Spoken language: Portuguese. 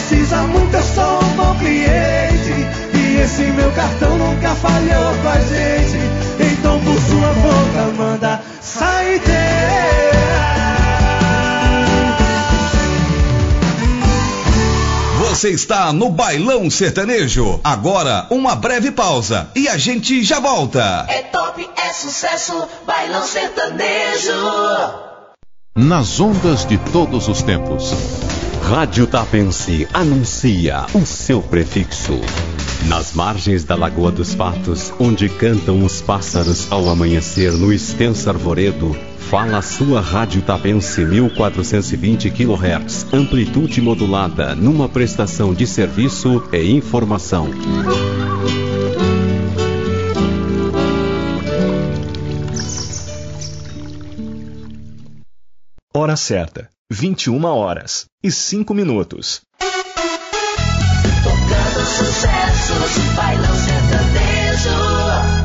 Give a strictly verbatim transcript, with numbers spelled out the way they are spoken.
precisa muito, eu sou um bom cliente. E esse meu cartão nunca falhou com a gente. Então por sua boca manda saideira. Você está no Bailão Sertanejo. Agora uma breve pausa e a gente já volta. É top, é sucesso, Bailão Sertanejo. Nas ondas de todos os tempos. Rádio Tapense anuncia o seu prefixo. Nas margens da Lagoa dos Patos, onde cantam os pássaros ao amanhecer no extenso arvoredo, fala a sua Rádio Tapense mil quatrocentos e vinte quilohertz, amplitude modulada, numa prestação de serviço e informação. Hora certa, vinte e uma horas e cinco minutos. Tocando sucessos, Bailão Sertanejo.